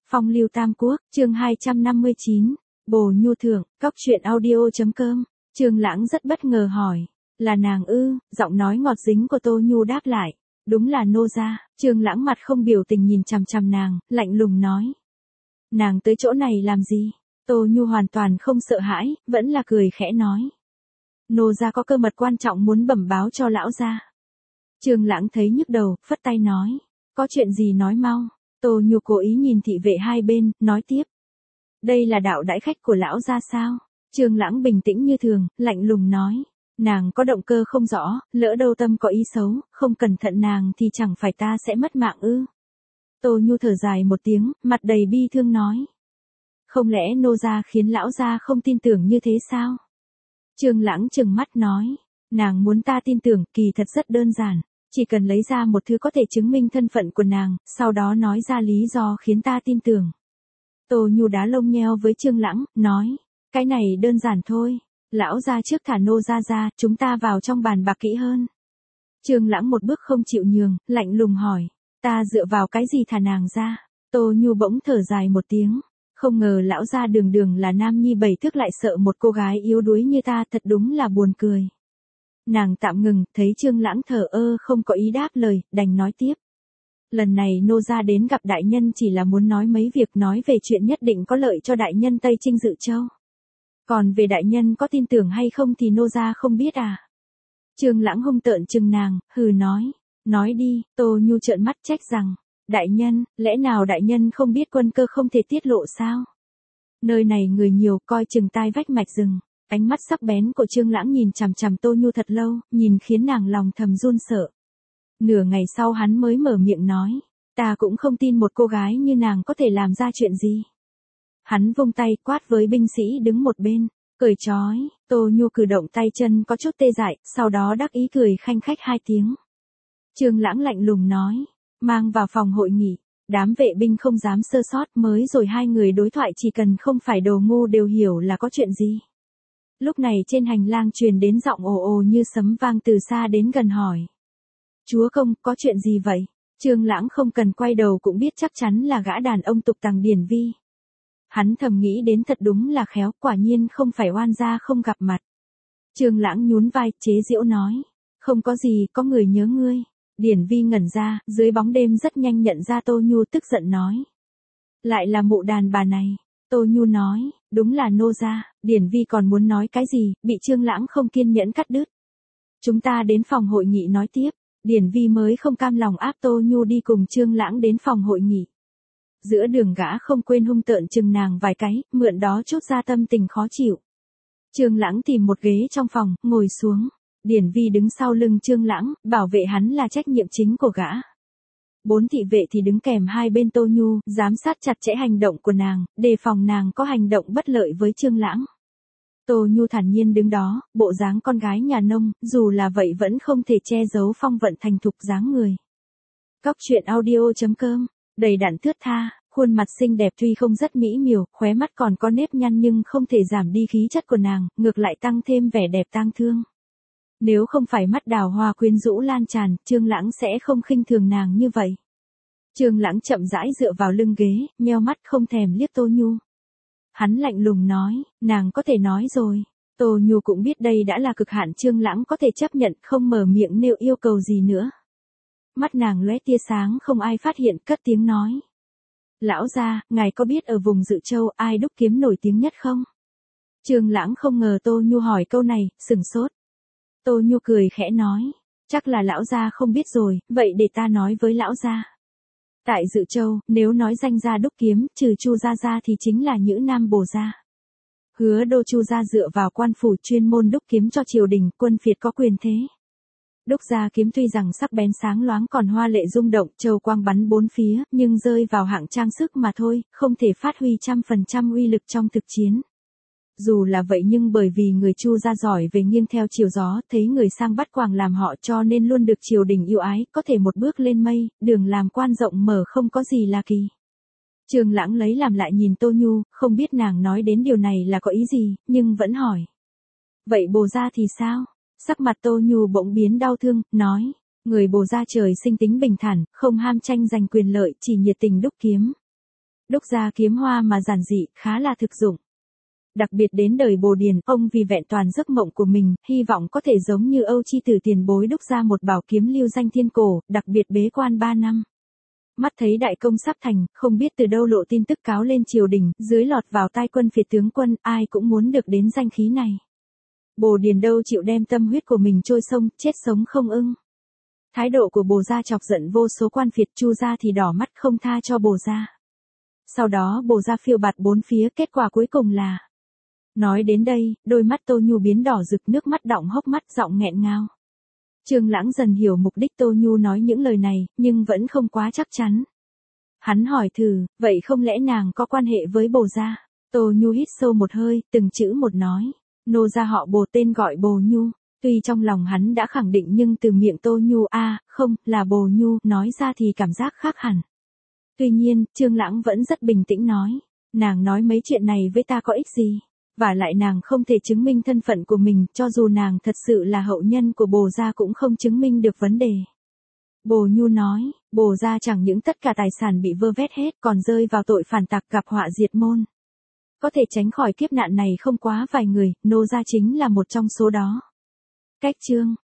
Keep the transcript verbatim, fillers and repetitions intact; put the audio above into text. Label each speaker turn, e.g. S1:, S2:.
S1: Phong lưu tam quốc, chương hai trăm năm mươi chín, Bồ Nhu thưởng, cóc truyện audio.com, Trương Lãng rất bất ngờ hỏi, là nàng ư? Giọng nói ngọt dính của Tô Nhu đáp lại, đúng là nô gia. Trương Lãng mặt không biểu tình nhìn chằm chằm nàng, lạnh lùng nói, nàng tới chỗ này làm gì? Tô Nhu hoàn toàn không sợ hãi, vẫn là cười khẽ nói, nô gia có cơ mật quan trọng muốn bẩm báo cho lão gia. Trương Lãng thấy nhức đầu, phất tay nói, có chuyện gì nói mau. Tô Nhu cố ý nhìn thị vệ hai bên, nói tiếp, đây là đạo đãi khách của lão gia sao? Trương Lãng bình tĩnh như thường, lạnh lùng nói, nàng có động cơ không rõ, lỡ đâu tâm có ý xấu, không cẩn thận nàng thì chẳng phải ta sẽ mất mạng ư? Tô Nhu thở dài một tiếng, mặt đầy bi thương nói, không lẽ nô gia khiến lão gia không tin tưởng như thế sao? Trương Lãng trừng mắt nói, nàng muốn ta tin tưởng, kỳ thật rất đơn giản, chỉ cần lấy ra một thứ có thể chứng minh thân phận của nàng, sau đó nói ra lý do khiến ta tin tưởng. Tô Nhu đá lông nheo với Trương Lãng, nói, cái này đơn giản thôi, lão gia trước thả nô gia ra, chúng ta vào trong bàn bạc kỹ hơn. Trương Lãng một bước không chịu nhường, lạnh lùng hỏi, ta dựa vào cái gì thả nàng ra? Tô Nhu bỗng thở dài một tiếng, không ngờ lão gia đường đường là nam nhi bảy thước lại sợ một cô gái yếu đuối như ta, thật đúng là buồn cười. Nàng tạm ngừng, thấy Trương Lãng thờ ơ không có ý đáp lời, đành nói tiếp. Lần này nô gia đến gặp đại nhân chỉ là muốn nói mấy việc, nói về chuyện nhất định có lợi cho đại nhân Tây Trinh Dự Châu. Còn về đại nhân có tin tưởng hay không thì nô gia không biết à? Trương Lãng hung tợn trừng nàng, hừ nói, nói đi. Tô Nhu trợn mắt trách rằng, đại nhân, lẽ nào đại nhân không biết quân cơ không thể tiết lộ sao? Nơi này người nhiều, coi chừng tai vách mạch rừng. Ánh mắt sắc bén của Trương Lãng nhìn chằm chằm Tô Nhu thật lâu, nhìn khiến nàng lòng thầm run sợ. Nửa ngày sau hắn mới mở miệng nói, ta cũng không tin một cô gái như nàng có thể làm ra chuyện gì. Hắn vung tay quát với binh sĩ đứng một bên, cởi trói. Tô Nhu cử động tay chân có chút tê dại, sau đó đắc ý cười khanh khách hai tiếng. Trương Lãng lạnh lùng nói, mang vào phòng hội nghị. Đám vệ binh không dám sơ sót, mới rồi hai người đối thoại chỉ cần không phải đồ ngu đều hiểu là có chuyện gì. Lúc này trên hành lang truyền đến giọng ồ ồ như sấm vang từ xa đến gần hỏi, chúa công, có chuyện gì vậy? Trương Lãng không cần quay đầu cũng biết chắc chắn là gã đàn ông tục tằng Điển Vi. Hắn thầm nghĩ đến thật đúng là khéo, quả nhiên không phải oan gia không gặp mặt. Trương Lãng nhún vai, chế giễu nói, không có gì, có người nhớ ngươi. Điển Vi ngẩn ra, dưới bóng đêm rất nhanh nhận ra Tô Nhu, tức giận nói, lại là mụ đàn bà này. Tô Nhu nói, đúng là nô gia. Điển Vi còn muốn nói cái gì, bị Trương Lãng không kiên nhẫn cắt đứt. Chúng ta đến phòng hội nghị nói tiếp. Điển Vi mới không cam lòng áp Tô Nhu đi cùng Trương Lãng đến phòng hội nghị. Giữa đường gã không quên hung tợn chừng nàng vài cái, mượn đó chút ra tâm tình khó chịu. Trương Lãng tìm một ghế trong phòng, ngồi xuống. Điển Vi đứng sau lưng Trương Lãng, bảo vệ hắn là trách nhiệm chính của gã. Bốn thị vệ thì đứng kèm hai bên Tô Nhu, giám sát chặt chẽ hành động của nàng, đề phòng nàng có hành động bất lợi với Trương Lãng. Tô Nhu thản nhiên đứng đó, bộ dáng con gái nhà nông, dù là vậy vẫn không thể che giấu phong vận thành thục dáng người. Cóc truyện audio.com, đầy đặn thướt tha, khuôn mặt xinh đẹp tuy không rất mỹ miều, khóe mắt còn có nếp nhăn nhưng không thể giảm đi khí chất của nàng, ngược lại tăng thêm vẻ đẹp tang thương. Nếu không phải mắt đào hoa quyến rũ lan tràn, Trương Lãng sẽ không khinh thường nàng như vậy. Trương Lãng chậm rãi dựa vào lưng ghế, nheo mắt không thèm liếc Tô Nhu. Hắn lạnh lùng nói, nàng có thể nói rồi. Tô Nhu cũng biết đây đã là cực hạn Trương Lãng có thể chấp nhận, không mở miệng nêu yêu cầu gì nữa. Mắt nàng lóe tia sáng không ai phát hiện, cất tiếng nói. Lão gia, ngài có biết ở vùng Dự Châu ai đúc kiếm nổi tiếng nhất không? Trương Lãng không ngờ Tô Nhu hỏi câu này, sửng sốt. Tô Nhu cười khẽ nói, chắc là lão gia không biết rồi, vậy để ta nói với lão gia. Tại Dự Châu, nếu nói danh gia đúc kiếm, trừ Chu gia gia thì chính là Nhữ Nam Bồ gia. Hứa đô Chu gia dựa vào quan phủ chuyên môn đúc kiếm cho triều đình, quân phiệt có quyền thế. Đúc gia kiếm tuy rằng sắc bén sáng loáng còn hoa lệ rung động, châu quang bắn bốn phía, nhưng rơi vào hạng trang sức mà thôi, không thể phát huy trăm phần trăm uy lực trong thực chiến. Dù là vậy nhưng bởi vì người Chu gia giỏi về nghiêng theo chiều gió, thấy người sang bắt quàng làm họ cho nên luôn được triều đình yêu ái, có thể một bước lên mây, đường làm quan rộng mở không có gì là kỳ. Trương Lãng lấy làm lại nhìn Tô Nhu, không biết nàng nói đến điều này là có ý gì, nhưng vẫn hỏi. Vậy Bồ gia thì sao? Sắc mặt Tô Nhu bỗng biến đau thương, nói, người Bồ gia trời sinh tính bình thản, không ham tranh giành quyền lợi, chỉ nhiệt tình đúc kiếm. Đúc ra kiếm hoa mà giản dị, khá là thực dụng. Đặc biệt đến đời Bồ Điền, ông vì vẹn toàn giấc mộng của mình, hy vọng có thể giống như Âu Chi Tử tiền bối đúc ra một bảo kiếm lưu danh thiên cổ, đặc biệt bế quan ba năm. Mắt thấy đại công sắp thành, không biết từ đâu lộ tin tức cáo lên triều đình, dưới lọt vào tai quân phiệt tướng quân, ai cũng muốn được đến danh khí này. Bồ Điền đâu chịu đem tâm huyết của mình trôi sông, chết sống không ưng. Thái độ của Bồ gia chọc giận vô số quan phiệt, Chu gia thì đỏ mắt không tha cho Bồ gia. Sau đó Bồ gia phiêu bạt bốn phía, kết quả cuối cùng là... Nói đến đây, đôi mắt Tô Nhu biến đỏ rực, nước mắt đọng hốc mắt, giọng nghẹn ngào. Trương Lãng dần hiểu mục đích Tô Nhu nói những lời này, nhưng vẫn không quá chắc chắn. Hắn hỏi thử, vậy không lẽ nàng có quan hệ với Bồ gia? Tô Nhu hít sâu một hơi, từng chữ một nói. Nô gia họ Bồ, tên gọi Bồ Nhu. Tuy trong lòng hắn đã khẳng định nhưng từ miệng Tô Nhu a à, không, là Bồ Nhu, nói ra thì cảm giác khác hẳn. Tuy nhiên, Trương Lãng vẫn rất bình tĩnh nói. Nàng nói mấy chuyện này với ta có ích gì? Và lại nàng không thể chứng minh thân phận của mình, cho dù nàng thật sự là hậu nhân của Bồ gia cũng không chứng minh được vấn đề. Bồ Nhu nói, Bồ gia chẳng những tất cả tài sản bị vơ vét hết, còn rơi vào tội phản tặc, gặp họa diệt môn. Có thể tránh khỏi kiếp nạn này không quá vài người, nô gia chính là một trong số đó. Cách chương